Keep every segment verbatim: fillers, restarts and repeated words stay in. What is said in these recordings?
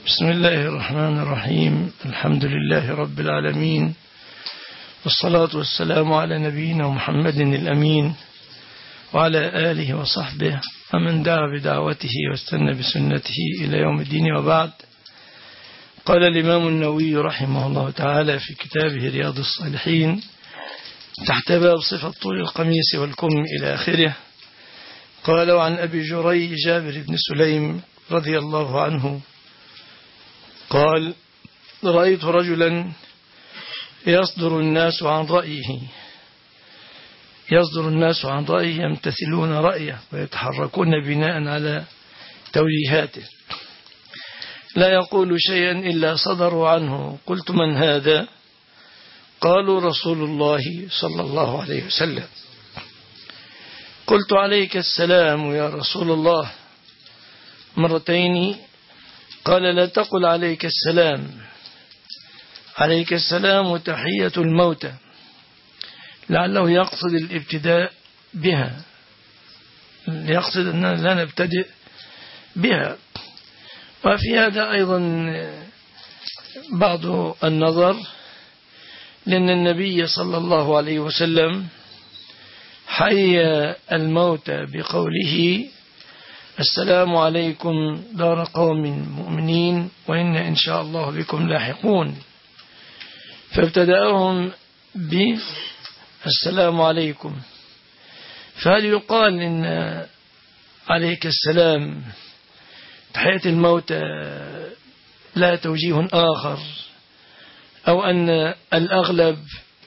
بسم الله الرحمن الرحيم. الحمد لله رب العالمين، والصلاة والسلام على نبينا محمد الأمين وعلى آله وصحبه ومن دعا بدعوته واستنى بسنته إلى يوم الدين، وبعد. قال الإمام النووي رحمه الله تعالى في كتابه رياض الصالحين تحت باب صفة طول القميص والكم إلى آخره، قال: عن أبي جريج جابر بن سليم رضي الله عنه قال: رأيت رجلا يصدر الناس عن رأيه يصدر الناس عن رأيه يمتثلون رأيه ويتحركون بناء على توجيهاته، لا يقول شيئا إلا صدروا عنه. قلت: من هذا؟ قالوا: رسول الله صلى الله عليه وسلم. قلت: عليك السلام يا رسول الله مرتين. قال: لا تقل عليك السلام، عليك السلام وتحية الموتى، لعله يقصد الابتداء بها، يقصد أننا لا نبتدئ بها. وفي هذا أيضا بعض النظر، لأن النبي صلى الله عليه وسلم حي الموتى بقوله: السلام عليكم دار قوم مؤمنين وإن إن شاء الله بكم لاحقون، فابتدأهم بالسلام عليكم. فهل يقال إن عليك السلام تحية الموتى لا توجيه آخر، أو أن الأغلب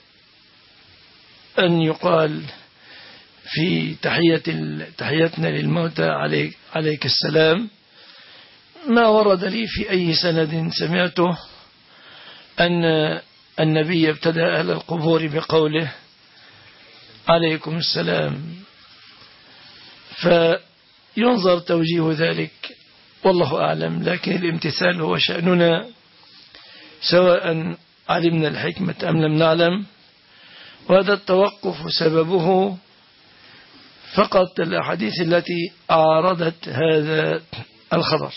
أن يقال في تحية تحيتنا للموتى عليك, عليك السلام؟ ما ورد لي في أي سند سمعته أن النبي ابتدأ أهل القبور بقوله عليكم السلام، فينظر توجيه ذلك والله أعلم. لكن الامتثال هو شأننا، سواء علمنا الحكمة أم لم نعلم، وهذا التوقف سببه فقط الأحاديث التي أعرضت هذا الخبر.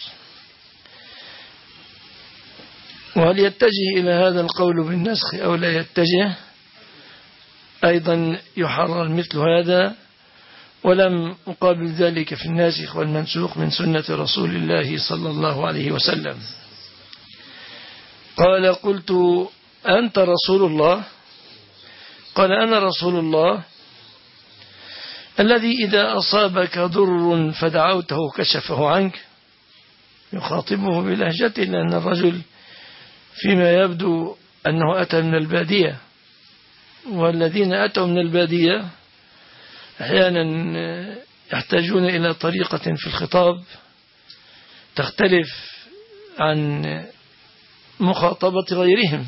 وهل يتجه إلى هذا القول بالنسخ أو لا يتجه؟ أيضا يحرر مثل هذا، ولم أقابل ذلك في الناسخ والمنسوخ من سنة رسول الله صلى الله عليه وسلم. قال: قلت: أنت رسول الله؟ قال: أنا رسول الله الذي إذا أصابك ضر فدعوته كشفه عنك. يخاطبه بلهجته، لأن الرجل فيما يبدو أنه أتى من البادية، والذين أتوا من البادية أحيانا يحتاجون إلى طريقة في الخطاب تختلف عن مخاطبة غيرهم،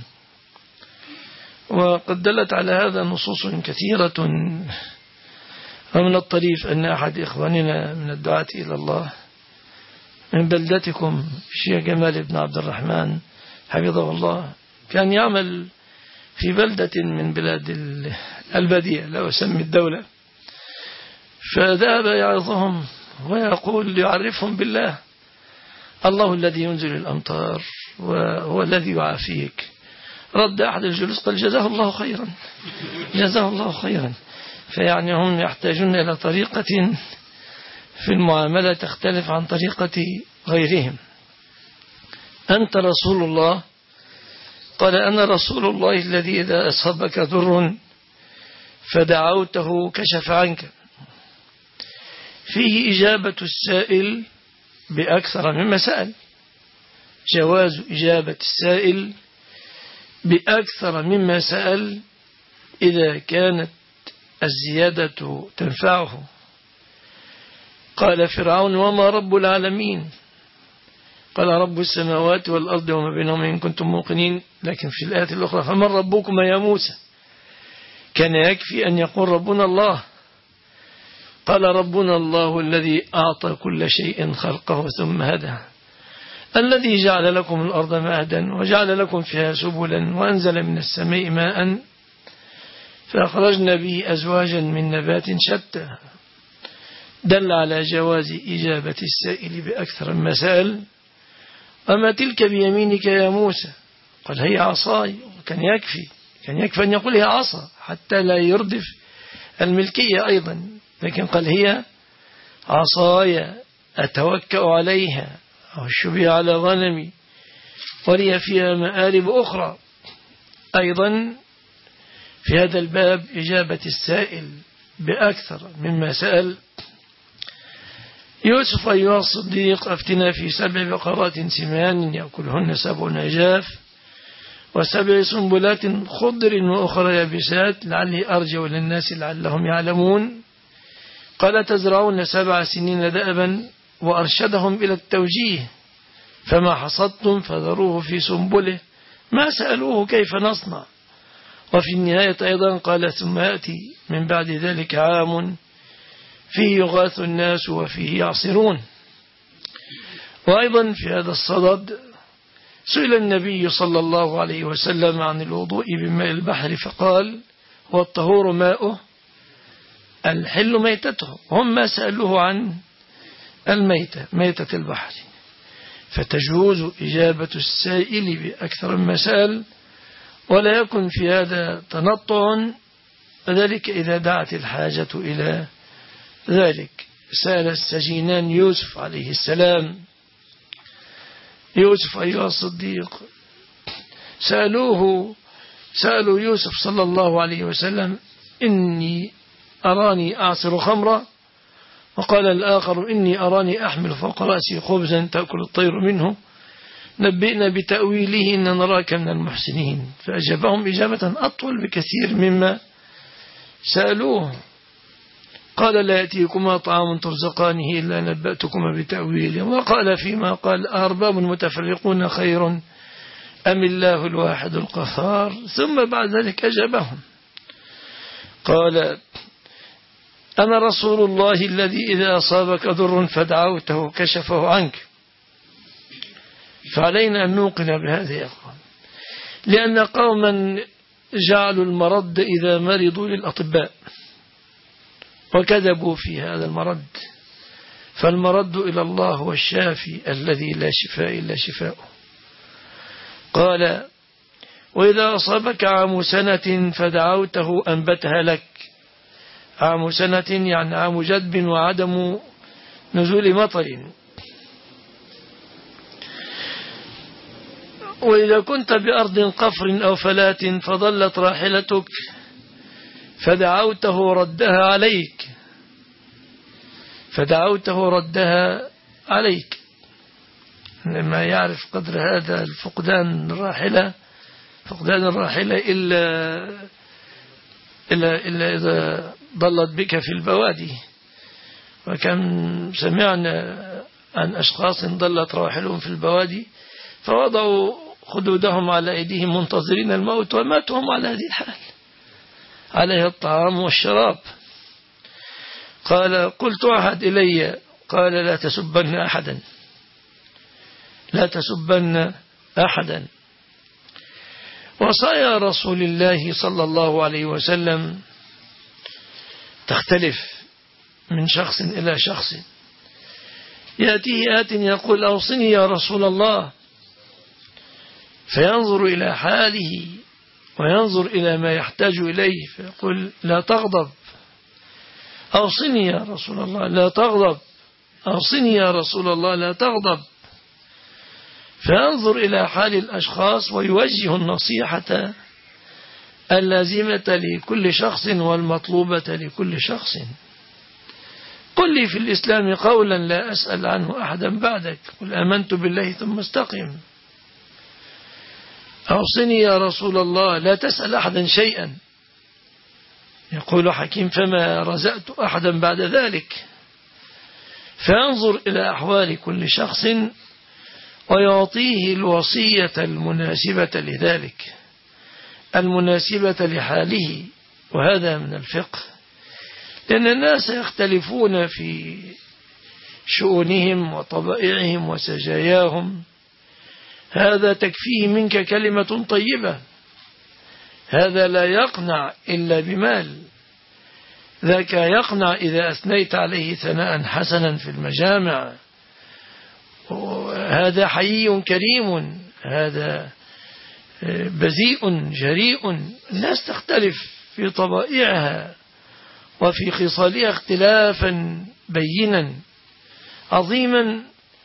وقد دلت على هذا نصوص كثيرة. ومن الطريف أن أحد إخواننا من الدعاة إلى الله من بلدتكم الشيخ جمال بن عبد الرحمن حفظه الله كان يعمل في بلدة من بلاد البادية، لا أسمي الدولة، فذهب يعظهم ويقول يعرفهم بالله: الله الذي ينزل الأمطار وهو الذي يعافيك. رد أحد الجلوس قال: جزاه الله خيرا، جزاه الله خيرا. فيعني هم يحتاجون إلى طريقة في المعاملة تختلف عن طريقة غيرهم. أنت رسول الله؟ قال: أنا رسول الله الذي إذا أصابك ضر فدعوته كشف عنك. فيه إجابة السائل بأكثر مما سأل، جواز إجابة السائل بأكثر مما سأل إذا كانت الزيادة تنفعه. قال فرعون: وما رب العالمين؟ قال: رب السماوات والأرض وما بينهما إن كنتم موقنين. لكن في الآية الأخرى: فمن ربكما يا موسى؟ كان يكفي أن يقول ربنا الله. قال: ربنا الله الذي أعطى كل شيء خلقه ثم هدى، الذي جعل لكم الأرض مهدا وجعل لكم فيها سبلا وأنزل من السماء ماء فأخرجنا به أزواجا من نبات شتى. دل على جواز إجابة السائل بأكثر من سأل، أما تلك بيمينك يا موسى؟ قال هي عصاي. كان يكفي كان يكفي أن يقول هي عصا حتى لا يردف الملكية أيضا، لكن قال هي عصاي أتوكأ عليها أهش بها على غنمي ولي فيها مآرب أخرى. أيضا في هذا الباب إجابة السائل بأكثر مما سأل. يوسف أيها الصديق أفتنا في سبع بقرات سمان يأكلهن سبع عجاف وسبع سنبلات خضر وأخرى يابسات لعلي أرجع للناس لعلهم يعلمون. قال تزرعون سبع سنين دأبا وأرشدهم إلى التوجيه فما حصدتم فذروه في سنبله ما سألوه كيف نصنع. وفي النهاية أيضا قال ثم يأتي من بعد ذلك عام فيه يغاث الناس وفيه يعصرون. وأيضا في هذا الصدد سئل النبي صلى الله عليه وسلم عن الوضوء بماء البحر فقال هو الطهور ماؤه الحل ميتته. هم ما سألوه عن الميتة ميتة البحر، فتجوز إجابة السائل بأكثر من مسأل ولا يكن في هذا تنطع، وذلك إذا دعت الحاجة إلى ذلك. سأل السجينان يوسف عليه السلام يوسف أيها الصديق سألوه سألوا يوسف صلى الله عليه وسلم إني أراني أعصر خمرا، وقال الآخر إني أراني أحمل فوق رأسي خبزا تأكل الطير منه نبئنا بتأويله إن نراك من المحسنين. فأجابهم إجابة أطول بكثير مما سألوه. قال لا يأتيكما طعام ترزقانه إلا نبأتكما بتأويله. وقال فيما قال أرباب متفرقون خير أم الله الواحد القهار. ثم بعد ذلك أجابهم قال أنا رسول الله الذي إذا أصابك ضر فدعوته كشفه عنك. فعلينا أن نوقن بهذه يا أخوان، لأن قوما جعلوا المرض إذا مرضوا للأطباء وكذبوا في هذا المرض، فالمرض إلى الله هو الشافي الذي لا شفاء إلا شفاؤه. قال وإذا أصابك عام سنة فدعوته أنبتها لك. عام سنة يعني عام جدب وعدم نزول مطر. وإذا كنت بأرض قفر أو فلاة فضلت راحلتك فدعوته ردها عليك فدعوته ردها عليك. لما يعرف قدر هذا الفقدان الراحلة فقدان الراحلة إلا, إلا, إلا إذا ضلت بك في البوادي. وكم سمعنا عن أشخاص ضلت راحلهم في البوادي فوضعوا خدودهم على أيديهم منتظرين الموت وماتوا هم على هذه الحال عليها الطعام والشراب. قال قلت أحد إلي قال لا تسبن أحدا لا تسبن أحدا. وصايا رسول الله صلى الله عليه وسلم تختلف من شخص إلى شخص. يأتيه آت يقول أوصني يا رسول الله فينظر إلى حاله وينظر إلى ما يحتاج إليه فيقول لا تغضب أوصني يا رسول الله لا تغضب أوصني يا رسول الله لا تغضب. فينظر إلى حال الأشخاص ويوجه النصيحة اللازمة لكل شخص والمطلوبة لكل شخص. قل لي في الإسلام قولا لا أسأل عنه أحدا بعدك قل آمنت بالله ثم استقم. أوصني يا رسول الله لا تسأل أحدا شيئا. يقول حكيم فما رزقت أحدا بعد ذلك. فينظر إلى أحوال كل شخص ويعطيه الوصية المناسبة لذلك المناسبة لحاله. وهذا من الفقه، لأن الناس يختلفون في شؤونهم وطبائعهم وسجاياهم. هذا تكفيه منك كلمة طيبة، هذا لا يقنع إلا بمال، ذاك يقنع إذا أثنيت عليه ثناء حسنا في المجامع. هذا حيي كريم، هذا بذيء جريء. الناس تختلف في طبائعها وفي خصالها اختلافا بينا عظيما.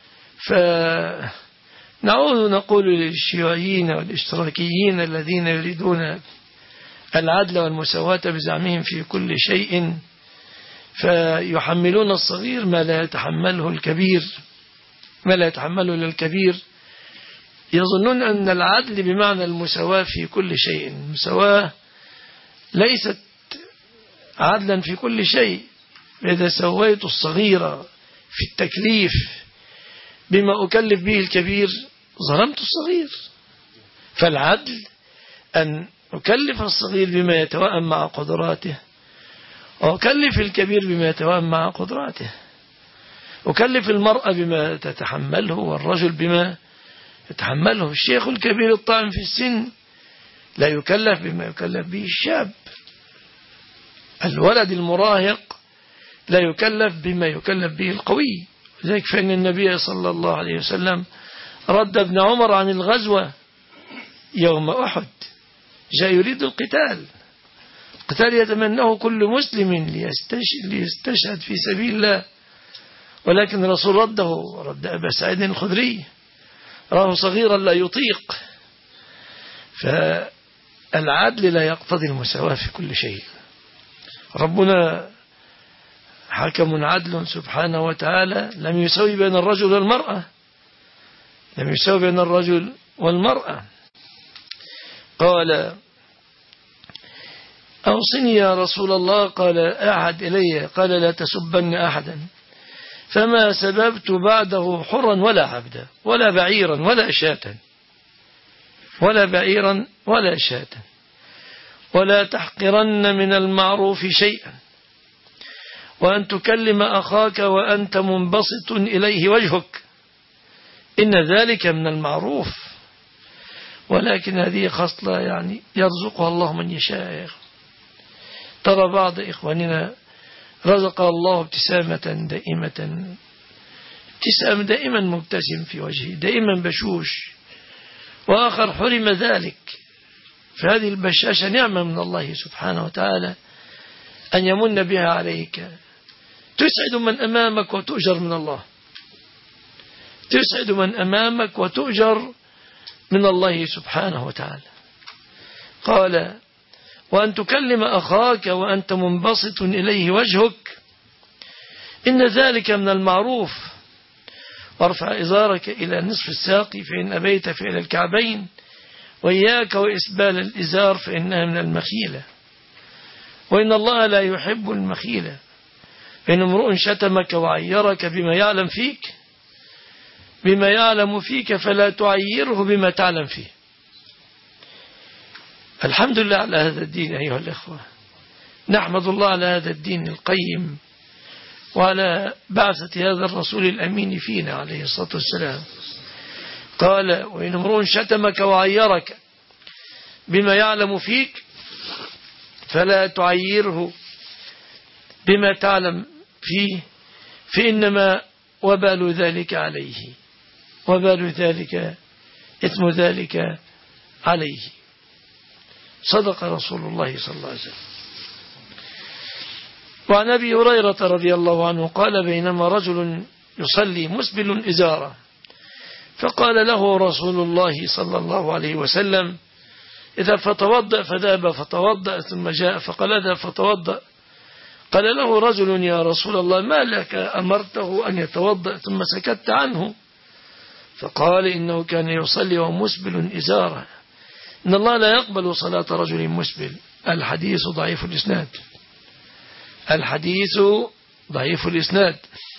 فنعود نقول للشيوعيين والاشتراكيين الذين يريدون العدل والمساواة بزعمهم في كل شيء، فيحملون الصغير ما لا يتحمله الكبير، ما لا يتحمله الكبير. يظنون أن العدل بمعنى المساواة في كل شيء. المساواة ليست عدلا في كل شيء. إذا سويت الصغير في التكليف بما أكلف به الكبير ظلمت الصغير. فالعدل أن أكلف الصغير بما يتوائم مع قدراته، وأكلف الكبير بما يتوائم مع قدراته. أكلف المرأة بما تتحمله والرجل بما يتحمله. الشيخ الكبير الطاعن في السن لا يكلف بما يكلف به الشاب. الولد المراهق لا يكلف بما يكلف به القوي. لذلك فإن النبي صلى الله عليه وسلم رد ابن عمر عن الغزوة يوم أحد، جاء يريد القتال، القتال يتمناه كل مسلم ليستشهد في سبيل الله، ولكن الرسول رده، رد أبا سعيد الخدري، راه صغيرا لا يطيق. فالعدل لا يقتضي المساواة في كل شيء. ربنا حكم عدل سبحانه وتعالى، لم يسوي بين الرجل والمرأة، لم يسوي بين الرجل والمرأة. قال أوصني يا رسول الله، قال أعهد إلي، قال لا تسبن أحدا. فما سببت بعده حرا ولا عبدا ولا بعيرا ولا شاة، ولا بعيرا ولا شاة، ولا تحقرن من المعروف شيئا، وأن تكلم أخاك وأنت منبسط إليه وجهك، إن ذلك من المعروف. ولكن هذه خصلة يعني يرزقها الله من يشاء. ترى بعض إخواننا رزق الله ابتسامة دائمة، ابتسام دائما مبتسم في وجهه، دائما بشوش، وآخر حرم ذلك. فهذه البشاشة نعمة من الله سبحانه وتعالى أن يمن بها عليك، تسعد من أمامك وتؤجر من الله، تسعد من أمامك وتؤجر من الله سبحانه وتعالى. قال وأن تكلم أخاك وأنت منبسط إليه وجهك، إن ذلك من المعروف. وارفع إزارك إلى نصف الساق فإن أبيت فإلى الكعبين، وإياك وإسبال الإزار فإنها من المخيلة، وإن الله لا يحب المخيلة. فإن امرؤ شتمك وعيرك بما يعلم فيك، بما يعلم فيك فلا تعيره بما تعلم فيه. الحمد لله على هذا الدين أيها الأخوة، نحمد الله على هذا الدين القيم وعلى بعثة هذا الرسول الأمين فينا عليه الصلاة والسلام. قال وإن امرؤ شتمك وعيرك بما يعلم فيك فلا تعيره بما تعلم فيه، فإنما وبال ذلك عليه، وبال ذلك إثم ذلك عليه. صدق رسول الله صلى الله عليه وسلم. وعن أبي هريرة رضي الله عنه قال بينما رجل يصلي مسبل إزاره، فقال له رسول الله صلى الله عليه وسلم إذا فتوضأ، فذهب فتوضأ ثم جاء فقال اذهب فتوضأ. قال له رجل يا رسول الله ما لك أمرته أن يتوضأ ثم سكت عنه؟ فقال إنه كان يصلي ومسبل إزاره، إن الله لا يقبل صلاة رجل مسبل. الحديث ضعيف الإسناد، الحديث ضعيف الإسناد.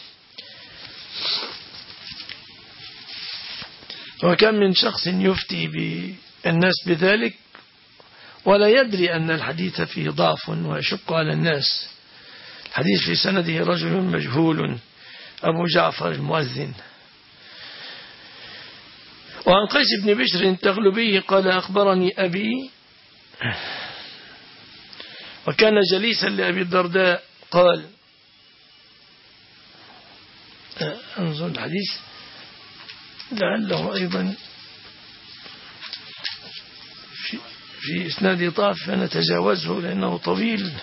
وكم من شخص يفتي بالناس بذلك ولا يدري أن الحديث فيه ضعف ويشق على الناس. الحديث في سنده رجل مجهول أبو جعفر المؤذن. وعن قيس بن بشر التغلبي قال أخبرني أبي، وكان جليسا لأبي الدرداء، قال انظر الحديث لعله أيضا في, في إسناد ضعف فنتجاوزه لأنه طويل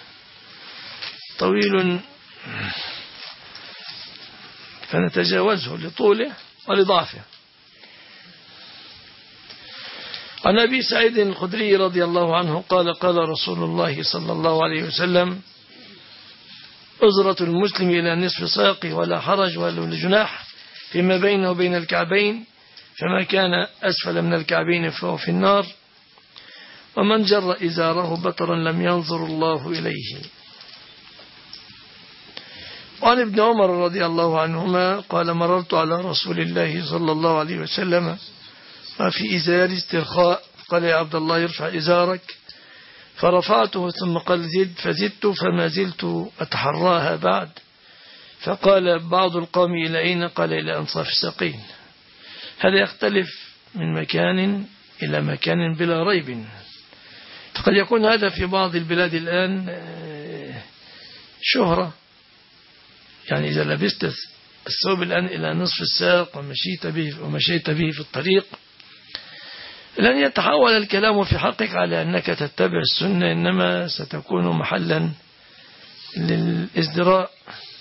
طويل فنتجاوزه لطوله ولضعفه. عن أبي سعيد الخدري رضي الله عنه قال قال رسول الله صلى الله عليه وسلم: أزرة المسلم إلى نصف ساقه ولا حرج ولا جناح فيما بينه وبين الكعبين، فما كان أسفل من الكعبين فهو في النار، ومن جر إزاره بطرا لم ينظر الله إليه. وعن ابن عمر رضي الله عنهما قال: مررت على رسول الله صلى الله عليه وسلم وفي إزار استرخاء، قال: يا عبد الله ارفع إزارك، فرفعته ثم قال: زد، فزدت فما زلت أتحراها بعد، فقال بعض القوم: إلى أين؟ قال: إلى أنصاف الساقين. هذا يختلف من مكان إلى مكان بلا ريب، فقد يكون هذا في بعض البلاد الآن شهرة، يعني إذا لبست الثوب الآن إلى نصف الساق ومشيت به, ومشيت به في الطريق لن يتحول الكلام في حقك على أنك تتبع السنة، إنما ستكون محلا للإزدراء.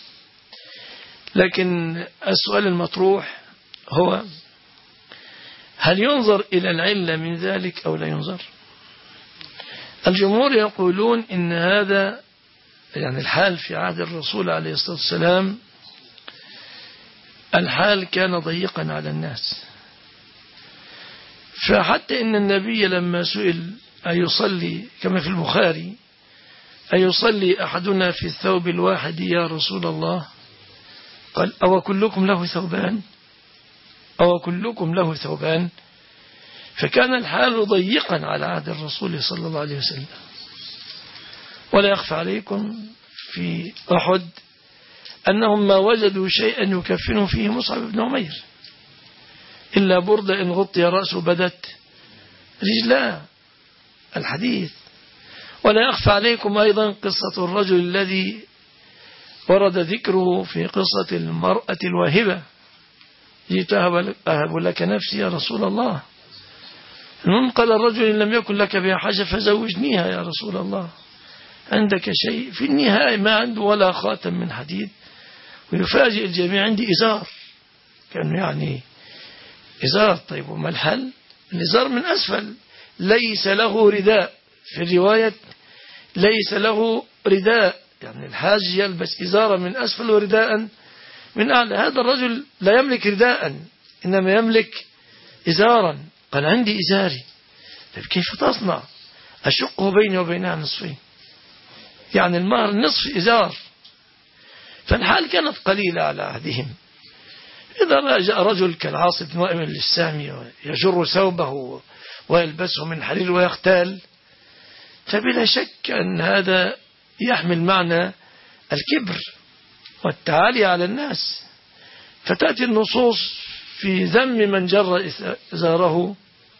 لكن السؤال المطروح هو: هل ينظر إلى العلة من ذلك أو لا ينظر؟ الجمهور يقولون إن هذا يعني الحال في عهد الرسول عليه الصلاة والسلام الحال كان ضيقا على الناس، فحتى إن النبي لما سئل أيصلي كما في البخاري أيصلي أحدنا في الثوب الواحد يا رسول الله؟ قال: أو كلكم له ثوبان أو كلكم له ثوبان فكان الحال ضيقا على عهد الرسول صلى الله عليه وسلم. ولا يخفى عليكم في أحد أنهم ما وجدوا شيئا يكفنوا فيه مصعب بن عمير إلا بردة إن غطي رأسه بدت رجلاه الحديث. ولا يخفى عليكم أيضا قصة الرجل الذي ورد ذكره في قصة المرأة الواهبة: جئت أهب لك نفسي يا رسول الله. المهم قال الرجل: إن لم يكن لك بها حاجة فزوجنيها يا رسول الله، عندك شيء؟ في النهاية ما عنده ولا خاتم من حديد، ويفاجئ الجميع: عندي إزار. كان يعني إزار. طيب وما الحل؟ الإزار من أسفل ليس له رداء، في الرواية ليس له رداء، يعني الحاج يلبس إزارا من أسفل ورداء من أعلى. هذا الرجل لا يملك رداء إنما يملك إزارا. قال: عندي إزاري. طيب كيف تصنع؟ أشقه بيني وبينها نصفين، يعني المهر نصف إزار. فالحال كانت قليلة على عهدهم. إذا جاء رجل كالعاص بن وائل السامي يجر ثوبه ويلبسه من حرير ويختال، فبلا شك أن هذا يحمل معنى الكبر والتعالي على الناس، فتأتي النصوص في ذم من جر إزاره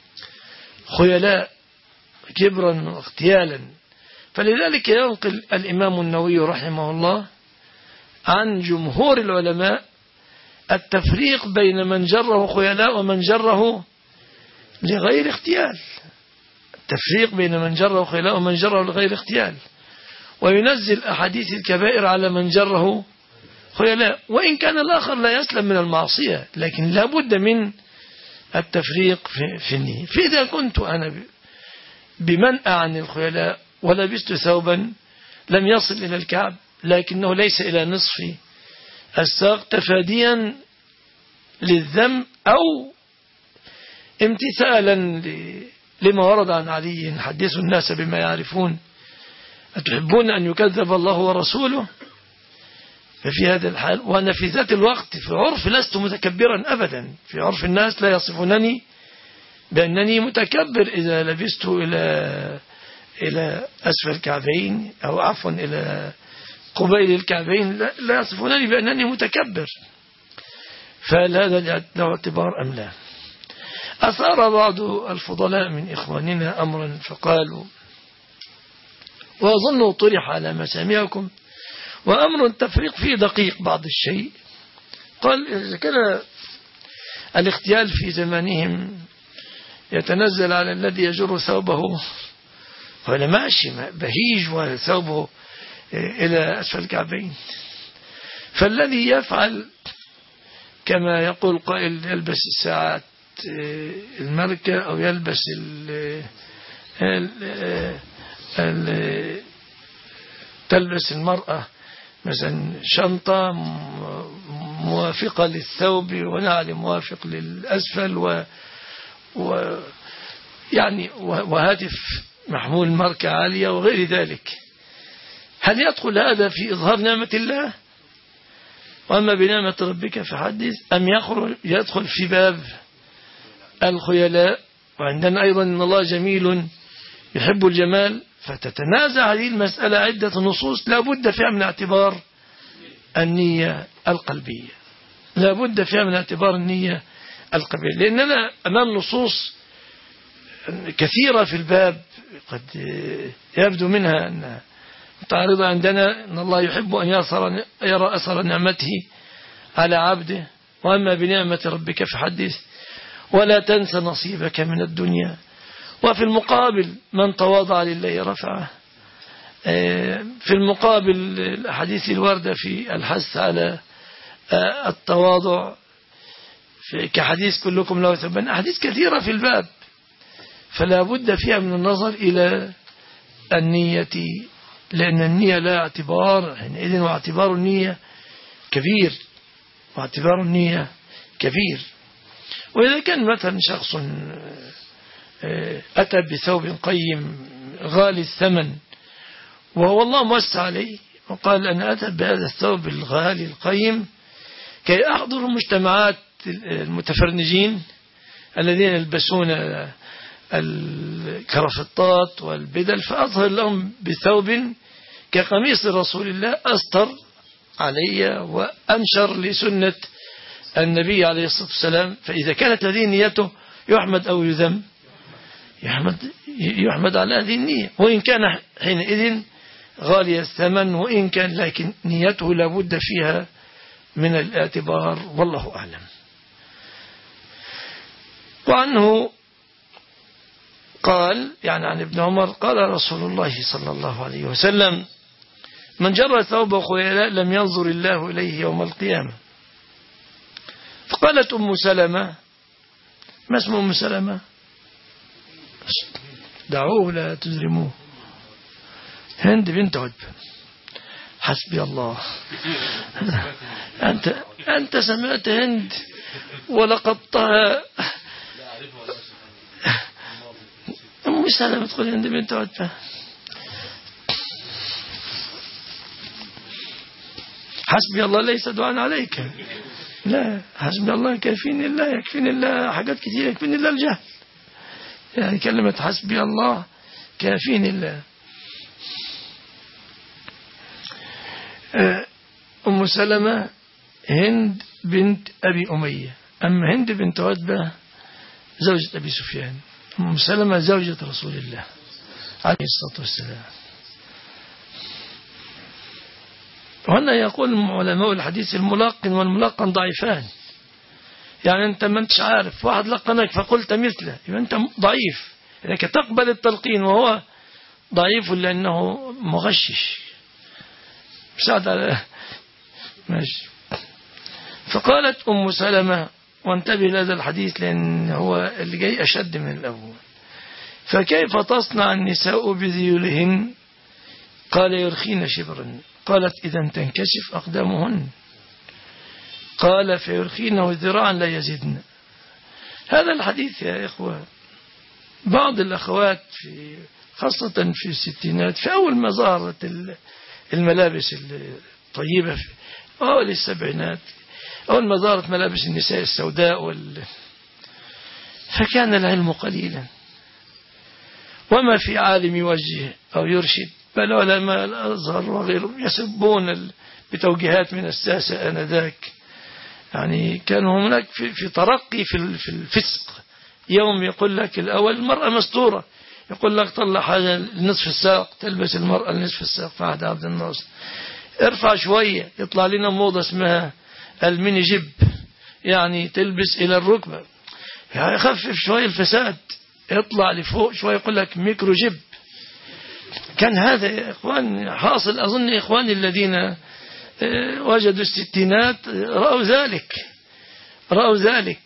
خيلاء كبرا واختيالا. فلذلك ينقل الإمام النووي رحمه الله عن جمهور العلماء التفريق بين من جره خيلاء ومن جره لغير اختيال، التفريق بين من جره خيلاء ومن جره لغير اختيال، وينزل أحاديث الكبائر على من جره خيلاء، وإن كان الآخر لا يسلم من المعصية، لكن لا بد من التفريق في, في النية. فإذا كنت أنا بمنأى عن الخيلاء ولبست ثوبا لم يصل إلى الكعب لكنه ليس إلى نصف الساق تفاديا للذم أو امتثالا لما ورد عن علي: حدثوا الناس بما يعرفون أتحبون أن يكذب الله ورسوله؟ ففي هذا الحال وأنا في ذات الوقت في عرف لست متكبرا أبدا، في عرف الناس لا يصفونني بأنني متكبر إذا لبست إلى إلى أسفل الكعبين أو عفوا إلى قبيل الكعبين، لا يصفونني بأنني متكبر. فهل هذا له اعتبار أم لا؟ أثار بعض الفضلاء من إخواننا أمرا فقالوا، وأظن طرح على مسامعكم، وأمر التفريق فيه دقيق بعض الشيء. قال: إذا كان الاغتيال في زمانهم يتنزل على الذي يجر ثوبه ولا ماشي بهيج وثوبه إلى أسفل الكعبين. فالذي يفعل كما يقول قائل يلبس الساعات الماركة أو يلبس ال ال ال تلبس المرأة مثلا شنطة موافقة للثوب ونعل موافق للأسفل و, و يعني وهاتف محمول ماركة عالية وغير ذلك. هل يدخل هذا في إظهار نعمة الله؟ وأما بنعمة ربك فحدث، أم يدخل في باب الخيلاء؟ وعندنا أيضا إن الله جميل يحب الجمال، فتتنازع هذه المسألة عدة نصوص لا بد فيها من اعتبار النية القلبية، لا بد فيها من اعتبار النية القلبية، لأننا أمام نصوص كثيرة في الباب قد يبدو منها أنها متعارضة عندنا. إن الله يحب أن يرى أثر نعمته على عبده، وأما بنعمة ربك فحدث ولا تنس نصيبك من الدنيا. وفي المقابل من تواضع لله رفعه. في المقابل الأحاديث الواردة في الحث على التواضع كحديث كلكم له ثوبان، أحاديث كثيرة في الباب، فلا بد فيها من النظر إلى النية، لأن النية لا اعتبار حينئذ، واعتبار النية كبير، واعتبار النية كبير. وإذا كان مثلا شخص أتى بثوب قيم غالي الثمن وهو الله موسع عليه وقال أنا أتى بهذا الثوب الغالي القيم كي أحضر مجتمعات المتفرنجين الذين يلبسون الكرافتات والبدل، فأظهر لهم بثوب كقميص رسول الله أستر علي وأنشر لسنة النبي عليه الصلاة والسلام. فإذا كانت هذه نيته يحمد أو يذم؟ يحمد, يحمد على هذه النية، وإن كان حينئذ غالي الثمن، وإن كان لكن نيته لابد فيها من الاعتبار، والله أعلم. وعنه قال يعني عن ابن عمر قال رسول الله صلى الله عليه وسلم من جر ثوب خيلاء لم ينظر الله إليه يوم القيامة. فقالت أم سلمة، ما اسم أم سلمة؟ دعوه لا تزرموه، هند بنت عتبة. حسبي الله. أنت, أنت سمعت هند ولقطتها. أم سلمة تقول هند بنت عتبة. حسبي الله ليس دعاء عليك، لا، حسبي الله كافيني الله، يكفيني الله حاجات كثيرة، يكفيني الله الجهل. يعني كلمة حسبي الله كافيني الله. أم سلمة هند بنت أبي أمية، أما هند بنت عتبة زوجة أبي سفيان. أم سلمة زوجة رسول الله عليه الصلاة والسلام. وهنا يقول علماء الحديث الملقن والملقن ضعيفان. يعني أنت ما أنتش عارف، واحد لقنك فقلت مثله يبقى أنت ضعيف، إنك تقبل التلقين وهو ضعيف لأنه مغشش. مساعد على ماشي. فقالت أم سلمة، وانتبه لهذا الحديث لأن هو اللي جاي أشد من الأول، فكيف تصنع النساء بذيولهن؟ قال يرخين شبرا. قالت إذا تنكشف أقدامهن. قال فيرخينه ذراعا لا يزدن. هذا الحديث يا إخوة بعض الأخوات في خاصة في الستينات في أول ما ظهرت الملابس الطيبة في أول السبعينات، أول ما ظهرت ملابس النساء السوداء وال... فكان العلم قليلا وما في عالم يوجه أو يرشد، بل علماء الأزهر وغيرهم يسبون بتوجيهات من الساسة آنذاك. يعني كانوا هناك في, في ترقي في, في الفسق. يوم يقول لك الأول المرأة مستورة، يقول لك طلع حاجة لنصف الساق، تلبس المرأة لنصف الساق في عهد عبد الناصر. ارفع شوية يطلع لنا موضة اسمها الميني جيب، يعني تلبس إلى الركبة، يعني يخفف شوية الفساد، يطلع لفوق شوية يقول لك ميكرو جيب. كان هذا يا إخوان حاصل. أظن إخواني الذين وجدوا الستينات رأوا ذلك رأوا ذلك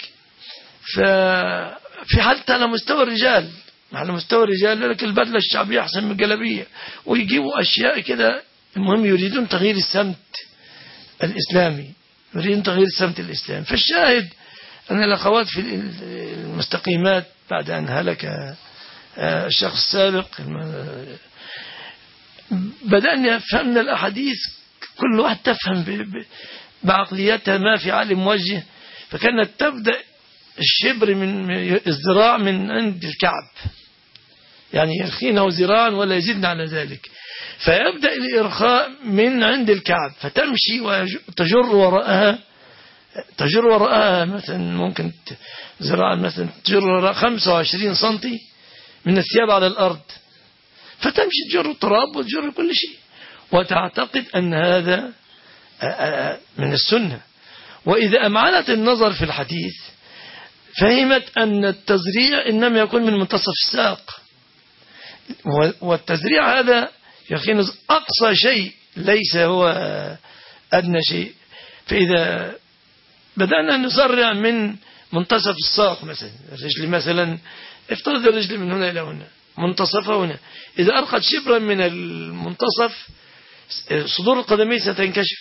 ففي حتى على مستوى الرجال، على مستوى الرجال يقول لك البدلة الشعبية أحسن من الجلابية، ويجيبوا أشياء كده. المهم يريدون تغيير السمت الإسلامي، يريدون تغيير السمت الإسلامي. فالشاهد أن الأخوات في المستقيمات بعد أن هلك الشخص السابق بدأنا فهمنا الأحاديث، كل واحد تفهم بعقليتها ما في عالم وجه. فكانت تبدأ الشبر من الذراع من عند الكعب، يعني يرخينه ذراعا ولا يزيدنا على ذلك، فيبدأ الإرخاء من عند الكعب، فتمشي وتجر وراءها تجر وراءها مثلا ممكن ذراع مثلا تجر وراء خمسة وعشرين سنتي من الثياب على الأرض، فتمشي تجر التراب وتجر كل شيء، وتعتقد أن هذا من السنة. وإذا أمعنت النظر في الحديث فهمت أن التزريع إنما يكون من منتصف الساق، والتزريع هذا يخين أقصى شيء ليس هو أدنى شيء. فإذا بدأنا نزرع من منتصف الساق مثلا الرجل، مثلا افترض الرجل من هنا إلى هنا منتصفها هنا، إذا أرقت شبرا من المنتصف صدور القدمين ستنكشف.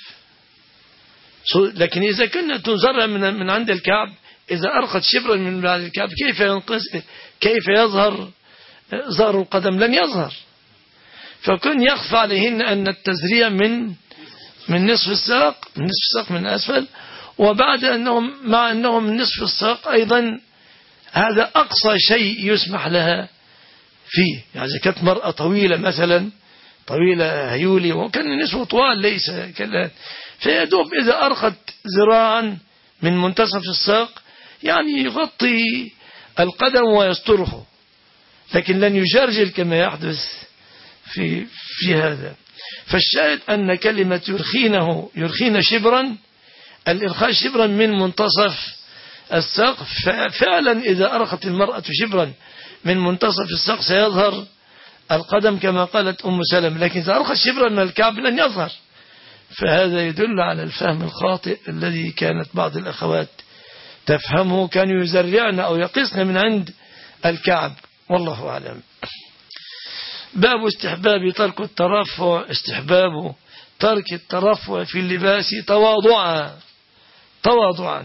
لكن إذا كنا تزرع من من عند الكعب، إذا أرقت شبرا من بعد الكعب كيف ينقص كيف يظهر ظهر القدم؟ لن يظهر. فكن يخفى عليهن أن التزريع من من نصف الساق من نصف الساق من أسفل، وبعد أنهم مع أنهم من نصف الساق أيضا هذا أقصى شيء يسمح لها فيه. يعني إذا كانت مرأة طويلة مثلا طويلة هيولي وكان نصف طوال ليس كالآن، فيدوب إذا أرخت ذراعا من منتصف الساق يعني يغطي القدم ويستره، لكن لن يجرجل كما يحدث في في هذا. فالشاهد أن كلمة يرخينه يرخين شبرا، الإرخاء شبرا من منتصف الساق. فعلا إذا أرخت المرأة شبرا من منتصف الساق سيظهر القدم كما قالت أم سلمة، لكن إذا أرخت شبرا من الكعب لن يظهر. فهذا يدل على الفهم الخاطئ الذي كانت بعض الأخوات تفهمه، كانوا يزرعن أو يقصن من عند الكعب، والله أعلم. باب استحباب ترك الترفع استحباب ترك الترفع في اللباس تواضعا تواضعا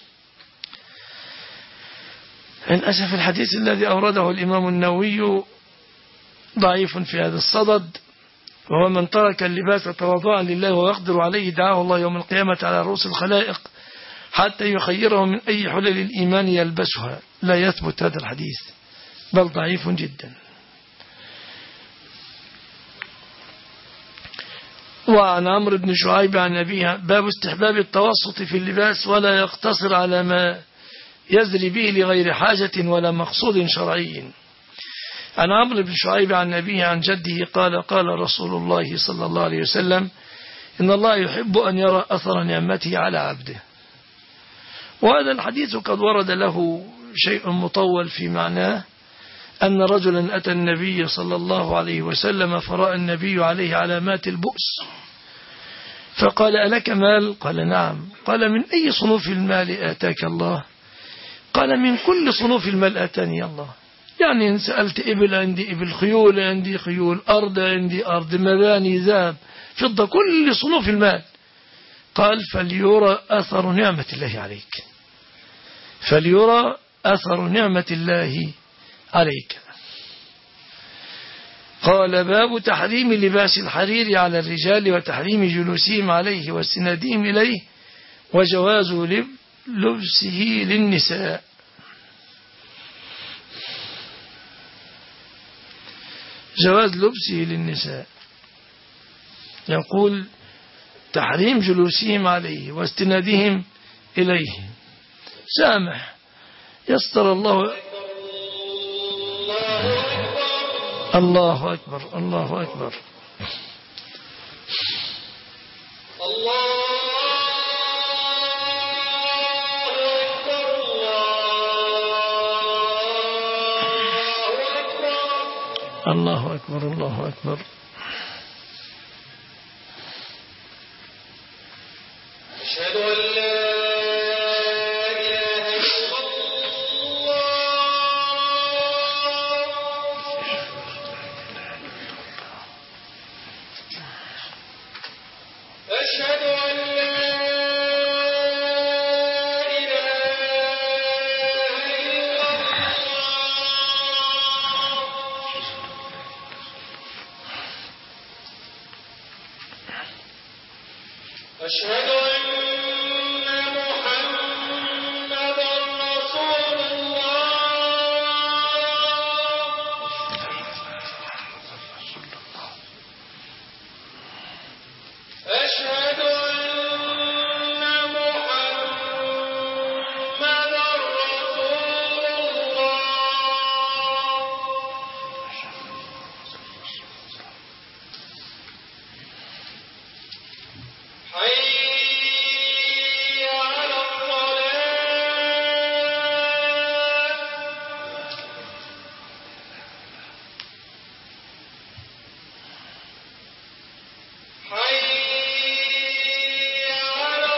للأسف الحديث الذي أورده الإمام النووي ضعيف في هذا الصدد، وهو من ترك اللباس تواضعا لله ويقدر عليه دعاه الله يوم القيامة على رؤوس الخلائق حتى يخيره من أي حلل الإيمان يلبسها. لا يثبت هذا الحديث بل ضعيف جدا. وعن عمرو بن شعيب عن أبيه باب استحباب التوسط في اللباس ولا يقتصر على ما يزري به لغير حاجة ولا مقصود شرعي. عن عمرو بن شعيب عن أبيه عن جده قال قال رسول الله صلى الله عليه وسلم إن الله يحب أن يرى أثر نعمته على عبده. وهذا الحديث قد ورد له شيء مطول في معناه، أن رجلا أتى النبي صلى الله عليه وسلم فرأى النبي عليه علامات البؤس فقال ألك مال؟ قال نعم. قال من أي صنوف المال آتاك الله؟ قال من كل صنوف المال آتاني الله. يعني إن سألت إبل عندي إبل، خيول عندي خيول، أرض عندي أرض، مباني ذهب فضة، كل صنوف المال. قال فليرى أثر نعمة الله عليك فليرى أثر نعمة الله عليك. قال باب تحريم لباس الحرير على الرجال وتحريم جلوسهم عليه واستنادهم إليه وجواز لبسه للنساء. جواز لبسه للنساء. يقول تحريم جلوسهم عليه واستنادهم إليه. سامح يستر الله. الله أكبر الله أكبر. الله الله أكبر الله أكبر. أشهد أن لا إله إلا الله. أشهد أن لا أشهد أن محمدا رسول الله. أشهد أن محمدا رسول الله. حي على الصلاة. حي على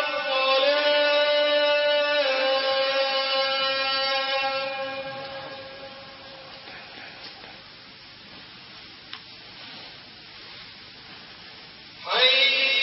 الصلاة. حي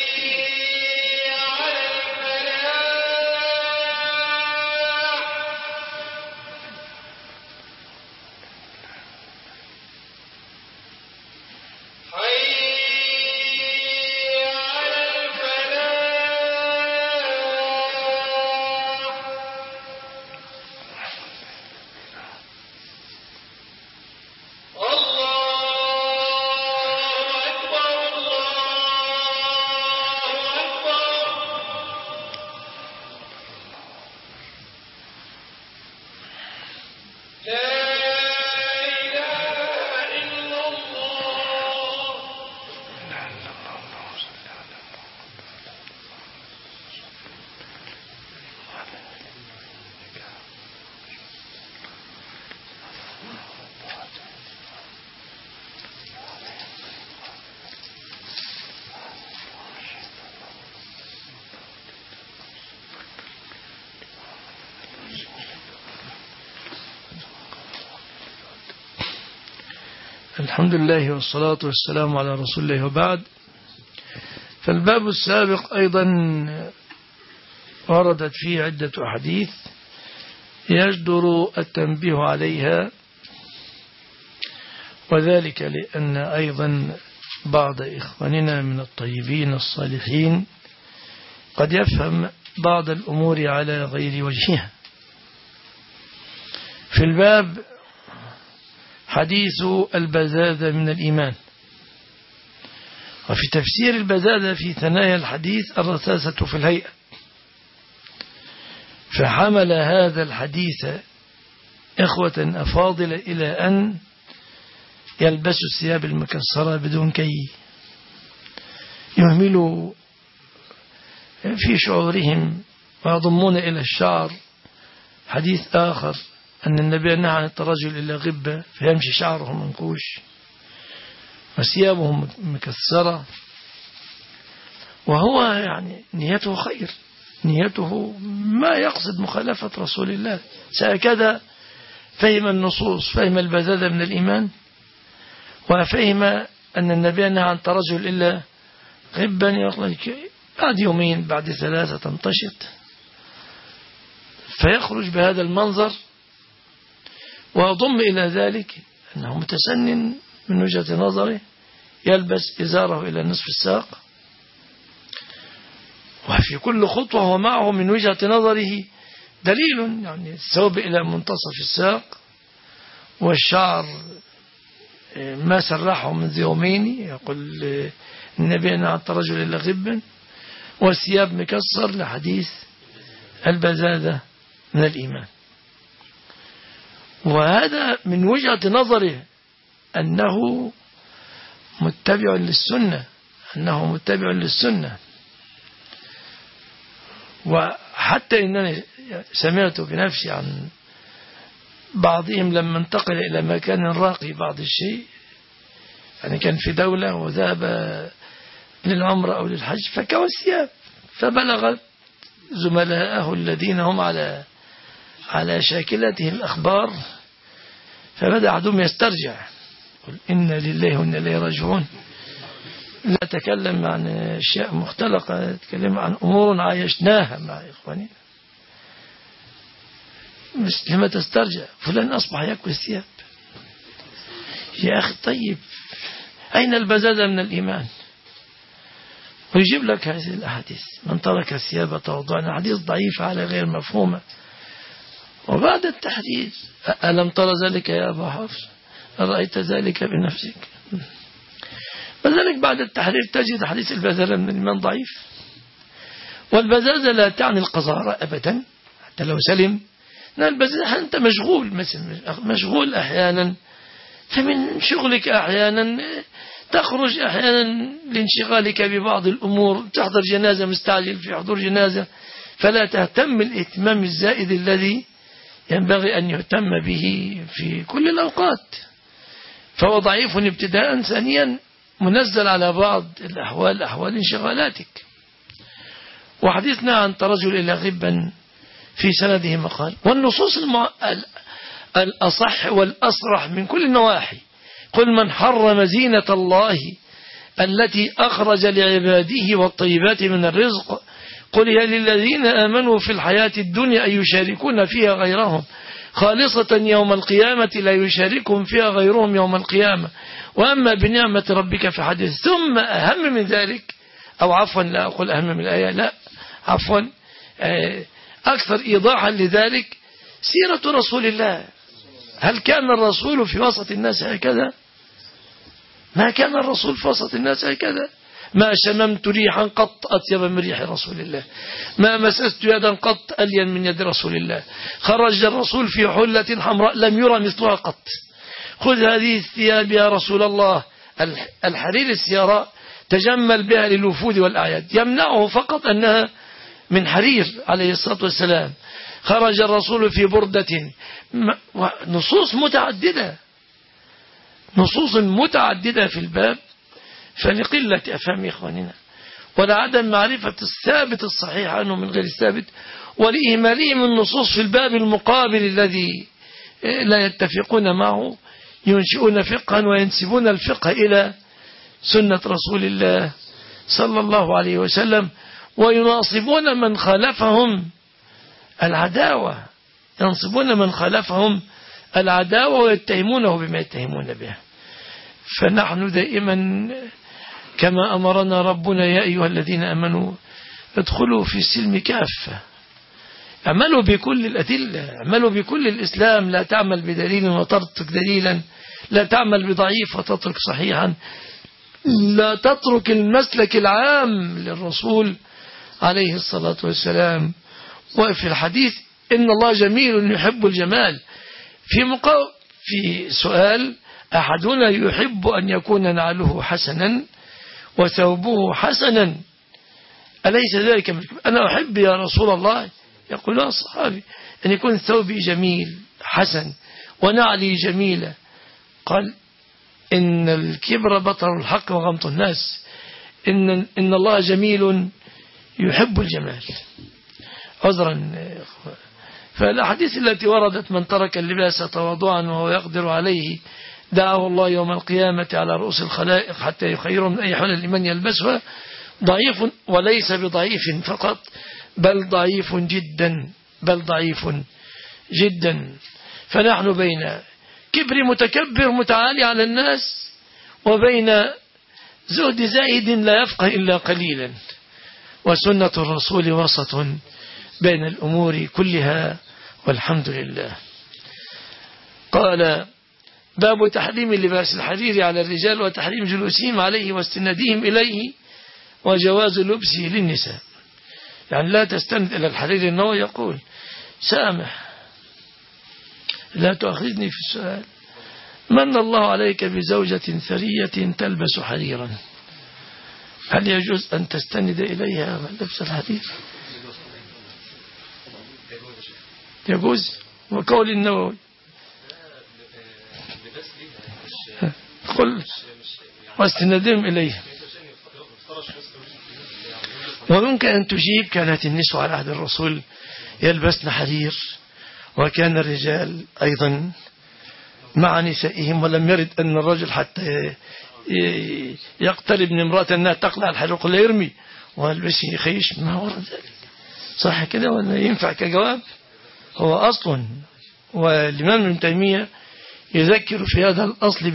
الحمد لله والصلاة والسلام على رسول الله وبعد. فالباب السابق أيضا وردت فيه عدة أحاديث يجدر التنبيه عليها، وذلك لأن أيضا بعض إخواننا من الطيبين الصالحين قد يفهم بعض الأمور على غير وجهها. في الباب حديث البزاذة من الإيمان، وفي تفسير البزاذة في ثنايا الحديث الرساسة في الهيئة، فحمل هذا الحديث إخوة أفاضل إلى أن يلبسوا الثياب المكسرة بدون كي، يهملوا في شعورهم ويضمون إلى الشعر حديث آخر أن النبي نهى عن الترجل إلا غبة، فيمشي شعره منقوش وثيابه مكسرة، وهو يعني نيته خير، نيته ما يقصد مخالفة رسول الله. هكذا فهم النصوص، فهم البزاذة من الإيمان، وفهم أن النبي نهى عن الترجل إلا غبا، بعد يومين بعد ثلاثة تنتشط، فيخرج بهذا المنظر. ويضم إلى ذلك أنه متسنن من وجهة نظره، يلبس إزاره إلى نصف الساق، وفي كل خطوة هو معه من وجهة نظره دليل، يعني الثوب إلى منتصف الساق، والشعر ما سرحه منذ يومين، يقول النبي نهى عن الترجل إلا غبا، والثياب مكسر لحديث البزاذة من الإيمان. وهذا من وجهة نظره أنه متبع للسنة، أنه متبع للسنة. وحتى إنني سمعت بنفسي عن بعضهم لما انتقل إلى مكان راقي بعض الشيء، يعني كان في دولة وذهب للعمرة أو للحج فكوى الثياب، فبلغت زملائه الذين هم على على شاكلته الأخبار، فبدأ أحدهم يسترجع، قل إنا لله وإنا إليه راجعون، لا أتكلم عن أشياء مختلقة، أتكلم عن أمور عايشناها مع إخواننا. بس لما تسترجع فلان أصبح يكوي الثياب، يا أخي طيب أين البزازة من الإيمان؟ ويجيب لك هذه الأحاديث، من ترك الثياب توضعا، حديث ضعيف على غير مفهومة. وبعد التحديث ألم ترى ذلك يا أبا حفص؟ رأيت ذلك بنفسك؟ وذلك بعد التحرير تجد حديث البزازة من الإيمان ضعيف. والبزازة لا تعني القذارة أبدا، حتى لو سلم البزازة أنت مشغول، مثلا مشغول أحيانا، فمن شغلك أحيانا تخرج أحيانا لانشغالك ببعض الأمور، تحضر جنازة مستعجل في حضور جنازة، فلا تهتم الاهتمام الزائد الذي ينبغي أن يهتم به في كل الأوقات. فهو ضعيف ابتداء، ثانيا منزل على بعض الأحوال، أحوال انشغالاتك. وحديثنا عن ترجل إلى غبا في سنده مقال، والنصوص المع... الأصح والأصرح من كل النواحي، قل من حرم زينة الله التي أخرج لعباده والطيبات من الرزق قل هي للذين آمنوا في الحياة الدنيا أن يشاركون فيها غيرهم خالصة يوم القيامة لا يشاركهم فيها غيرهم يوم القيامة وأما بنعمة ربك فحدث. ثم أهم من ذلك، أو عفوا لا أقول أهم من الآية، لا عفوا أكثر إيضاحا لذلك سيرة رسول الله. هل كان الرسول في وسط الناس هكذا؟ ما كان الرسول في وسط الناس هكذا. ما شممت ريحا قط أطيب من ريح رسول الله، ما مسست يدا قط ألين من يد رسول الله. خرج الرسول في حلة حمراء لم يرى مثلها قط. خذ هذه الثياب يا رسول الله، الحرير السيراء تجمل بها للوفود والأعياد، يمنعه فقط أنها من حرير عليه الصلاة والسلام. خرج الرسول في بردة، نصوص متعددة، نصوص متعددة في الباب، فلقلة أفهم إخواننا ولعدم معرفة الثابت الصحيح عنه من غير الثابت، ولإهمالهم النصوص في الباب المقابل الذي لا يتفقون معه، ينشئون فقها وينسبون الفقه إلى سنة رسول الله صلى الله عليه وسلم، ويناصبون من خالفهم العداوة، ينصبون من خالفهم العداوة ويتهمونه بما يتهمون به. فنحن دائما كما أمرنا ربنا يا أيها الذين آمنوا ادخلوا في السلم كافة، اعملوا بكل الأدلة، اعملوا بكل الإسلام، لا تعمل بدليل وتترك دليلا، لا تعمل بضعيف وتترك صحيحا، لا تترك المسلك العام للرسول عليه الصلاة والسلام. وفي الحديث إن الله جميل يحب الجمال، في مقا... في سؤال أحدنا يحب أن يكون نعله حسنا وثوبه حسنا أليس ذلك منكم؟ أنا أحب يا رسول الله، يقول لا الصحابي أن يكون ثوبي جميل حسن ونعلي جميلة. قال إن الكبر بطر الحق وغمط الناس، إن, إن الله جميل يحب الجمال. عذرا، فالأحاديث التي وردت من ترك اللباس تواضعا وهو يقدر عليه دعاه الله يوم القيامة على رؤوس الخلائق حتى يخيره من أي حال لمن يلبسها ضعيف، وليس بضعيف فقط بل ضعيف جدا، بل ضعيف جدا. فنحن بين كبر متكبر متعالي على الناس وبين زهد زائد لا يفقه إلا قليلا، وسنة الرسول وسط بين الأمور كلها والحمد لله. قال باب تحريم لباس الحرير على الرجال وتحريم جلوسهم عليه واستنادهم إليه وجواز لبسه للنساء. يعني لا تستند إلى الحرير، إنه يقول سامح لا تؤاخذني في السؤال، من الله عليك بزوجة ثرية تلبس حريرا، هل يجوز أن تستند إليها لبس الحرير؟ يجوز، وقول النووي قل واستندهم إليه. وممكن أن تجيب كانت النسوة على عهد الرسول يلبسن حرير، وكان الرجال أيضا مع نسائهم، ولم يرد أن الرجل حتى يقترب من امرأة أنها تقلع الحرير وقل يرمي والبسي خيش، ما ورد ذلك. صح كده ولا ينفع كجواب؟ هو أصل. والإمام ابن تيمية يذكر في هذا الأصل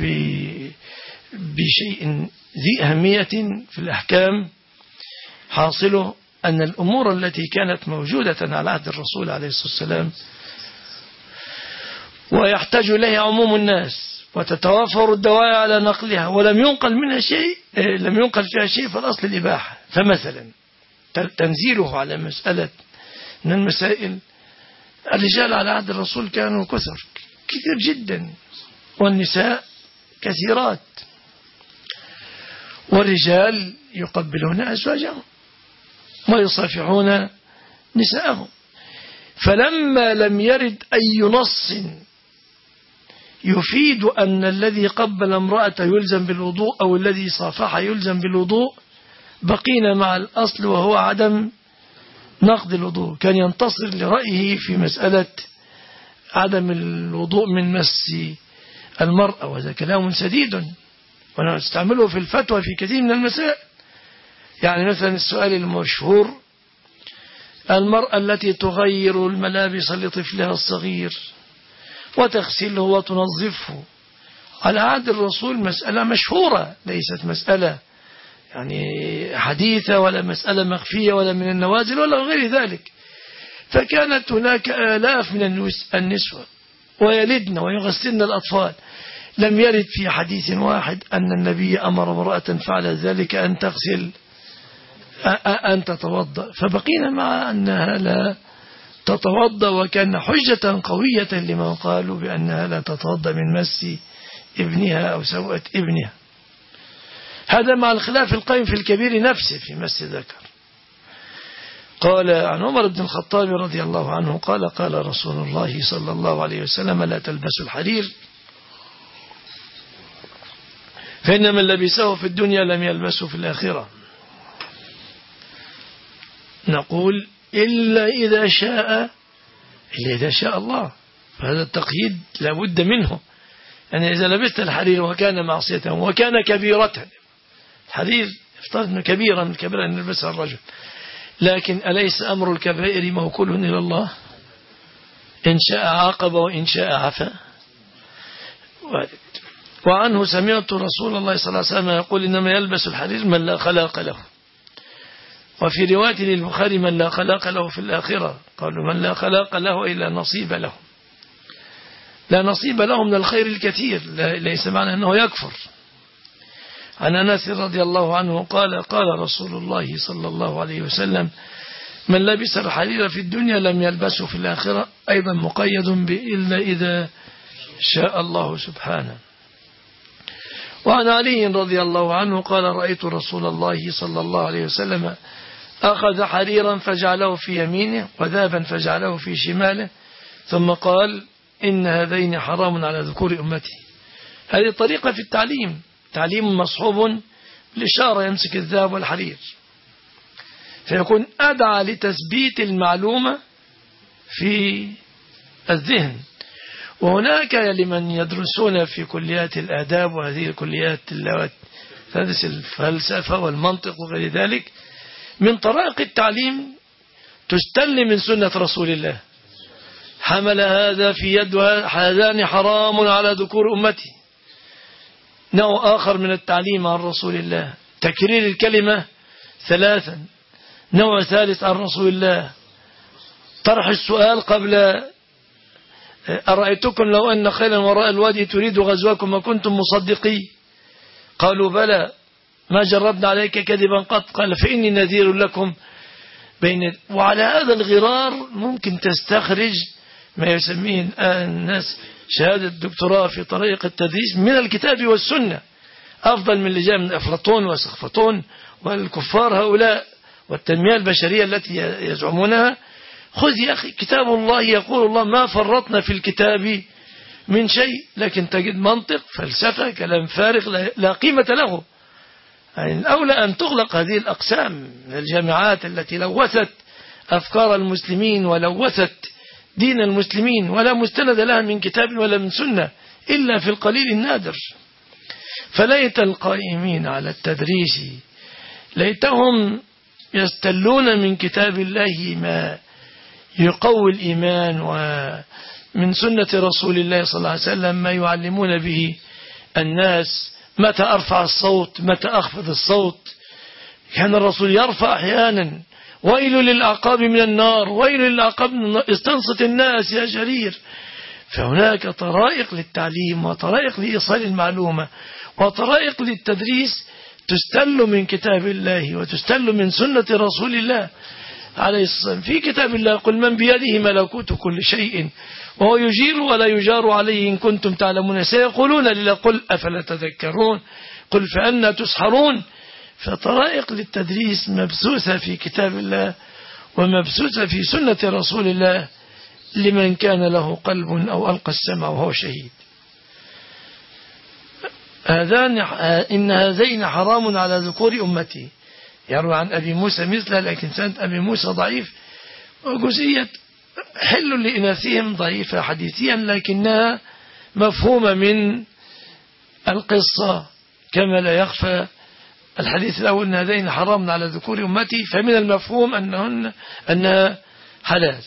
بشيء ذي أهمية في الأحكام، حاصله أن الأمور التي كانت موجودة على عهد الرسول عليه الصلاة والسلام ويحتاج إليها عموم الناس وتتوافر الدواعي على نقلها ولم ينقل منها شيء، لم ينقل فيها شيء، فالأصل الإباحة. فمثلا تنزيله على مسألة من المسائل، الرجال على عهد الرسول كانوا كثر كثير جدا، والنساء كثيرات، والرجال يقبلون أزواجهم ويصافحون نساءهم. فلما لم يرد أي نص يفيد أن الذي قبل امرأة يلزم بالوضوء أو الذي صافح يلزم بالوضوء، بقينا مع الأصل وهو عدم نقض الوضوء. كان ينتصر لرأيه في مسألة عدم الوضوء من مس المرأة، وهذا كلام سديد ونستعمله في الفتوى في كثير من المسائل. يعني مثلا السؤال المشهور: المرأة التي تغير الملابس لطفلها الصغير وتغسله وتنظفه، على عهد الرسول مسألة مشهورة، ليست مسألة يعني حديثة ولا مسألة مخفية ولا من النوازل ولا غير ذلك. فكانت هناك آلاف من النسوة ويلدن ويغسلن الأطفال، لم يرد في حديث واحد أن النبي أمر امرأة فعل ذلك أن تغسل أن تتوضأ. فبقينا مع أنها لا تتوضأ، وكان حجة قوية لمن قالوا بأنها لا تتوضأ من مس ابنها أو سوءة ابنها. هذا مع الخلاف القائم في الكبير نفسه في مس ذكر. قال عن عمر بن الخطاب رضي الله عنه قال: قال رسول الله صلى الله عليه وسلم: لا تلبسوا الحرير، فإن من لبسه في الدنيا لم يلبسه في الآخرة. نقول: إلا إذا شاء إلا إذا شاء الله. فهذا التقييد لا بد منه. يعني إذا لبست الحرير وكان معصية وكان كبيرة، الحرير افترض أنه كبيرة من الكبيرة أن يلبسها الرجل، لكن أليس أمر الكبائر موكول إلى الله؟ إن شاء عاقب وإن شاء عفا. وعنه سمعت رسول الله صلى الله عليه وسلم يقول: إنما يلبس الحرير من لا خلاق له. وفي رواية للبخاري: من لا خلاق له في الآخرة. قالوا: من لا خلاق له إلا نصيب له، لا نصيب له من الخير الكثير، ليس معنى أنه يكفر. عن أنس رضي الله عنه قال: قال رسول الله صلى الله عليه وسلم: من لبس الحرير في الدنيا لم يلبسه في الآخرة، أيضا مقيد بإلا إذا شاء الله سبحانه. وعن علي رضي الله عنه قال: رأيت رسول الله صلى الله عليه وسلم أخذ حريرا فجعله في يمينه وذهبا فجعله في شماله، ثم قال: إن هذين حرام على ذكور أمتي. هذه طريقة في التعليم، تعليم مصحوب بالإشارة، يمسك الذهب والحرير، فيكون أدعى لتثبيت المعلومة في الذهن. وهناك لمن يدرسون في كليات الآداب وهذه الكليات التي تدرس الفلسفة والمنطق وغير ذلك، من طرائق التعليم تستل من سنة رسول الله: حمل هذا في يد هذان حرام على ذكور أمتي. نوع آخر من التعليم عن رسول الله: تكرير الكلمة ثلاثا. نوع ثالث عن رسول الله: طرح السؤال قبل: أرأيتكم لو أن خيلا وراء الوادي تريد غزواكم وكنتم مصدقي؟ قالوا: بلى، ما جربنا عليك كذبا قط. قال: فإني نذير لكم بين. وعلى هذا الغرار ممكن تستخرج ما يسميه الناس شهادة الدكتوراه في طريقة التدريس من الكتاب والسنة، أفضل من اللي جاء من أفلاطون وسقفطون والكفار هؤلاء والتنمية البشرية التي يزعمونها. خذ يا أخي كتاب الله، يقول الله: ما فرطنا في الكتاب من شيء، لكن تجد منطق فلسفة كلام فارغ لا قيمة له. يعني الأولى أن تغلق هذه الأقسام من الجامعات التي لوثت أفكار المسلمين ولوثت دين المسلمين، ولا مستند لها من كتاب ولا من سنة إلا في القليل النادر. فليت القائمين على التدريس ليتهم يستلون من كتاب الله ما يقوي الإيمان، ومن سنة رسول الله صلى الله عليه وسلم ما يعلمون به الناس متى أرفع الصوت متى أخفض الصوت. كان الرسول يرفع أحيانا: ويل للأعقاب من النار، ويل للأعقاب من النار، استنصت الناس يا جرير. فهناك طرائق للتعليم وطرائق لإيصال المعلومة وطرائق للتدريس تستل من كتاب الله وتستل من سنة رسول الله عليه الصلاة والسلام. في كتاب الله: قل من بيده ملكوت كل شيء وهو يجير ولا يجار عليه إن كنتم تعلمون. سيقولون لله قل أفلا تذكرون قل فأنا تسحرون. فطرائق للتدريس مبثوثة في كتاب الله ومبثوثة في سنة رسول الله لمن كان له قلب أو ألقى السمع وهو شهيد. هذان إن هذين حرام على ذكور أمتي. يروى عن أبي موسى مثله، لكن سند أبي موسى ضعيف، وجزئية حل لإناثهم ضعيفة حديثيا، لكنها مفهومة من القصة كما لا يخفى الحديث الأول أن هذين حرام على ذكور أمتي، فمن المفهوم أنهن أنها حلال.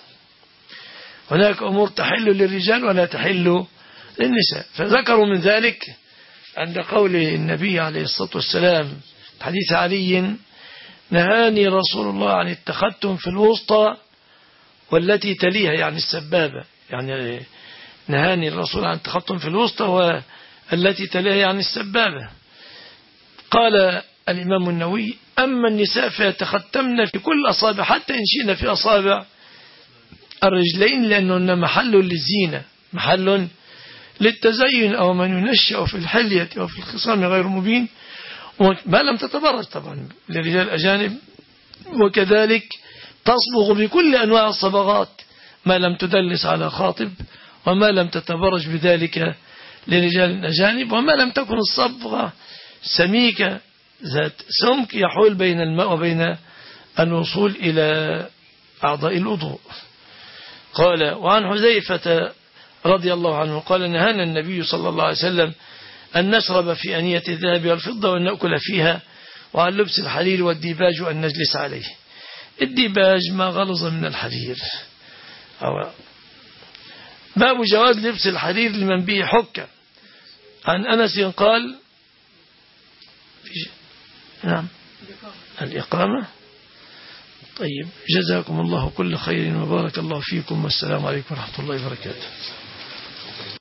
هناك أمور تحل للرجال ولا تحل للنساء، فذكروا من ذلك عند قول النبي عليه الصلاة والسلام حديث علي: نهاني رسول الله عن التختم في الوسطى والتي تليها، يعني السبابة، يعني نهاني الرسول عن التختم في الوسطى والتي تليها يعني السبابة. قال الإمام النووي: أما النساء فيتختمن في كل أصابع حتى إن شئنا في أصابع الرجلين، لأنه محل للزينة، محل للتزين، أو من ينشأ في الحلية وفي الخصام غير مبين، ما لم تتبرج طبعا للرجال الأجانب. وكذلك تصبغ بكل أنواع الصبغات ما لم تدلس على خاطب، وما لم تتبرج بذلك لرجال الأجانب، وما لم تكن الصبغة سميكة ذات سمك يحول بين الماء وبين الوصول إلى أعضاء الوضوء. قال: وعن حذيفة رضي الله عنه قال: نهانا النبي صلى الله عليه وسلم أن نشرب في أنية الذهب والفضة وأن نأكل فيها، وعن لبس الحرير والديباج وأن نجلس عليه. الديباج ما غلظ من الحرير. أو باب جواز لبس الحرير لمن به حكة. عن أنس قال: نعم الإقامة. طيب، جزاكم الله كل خير وبارك الله فيكم، والسلام عليكم ورحمة الله وبركاته.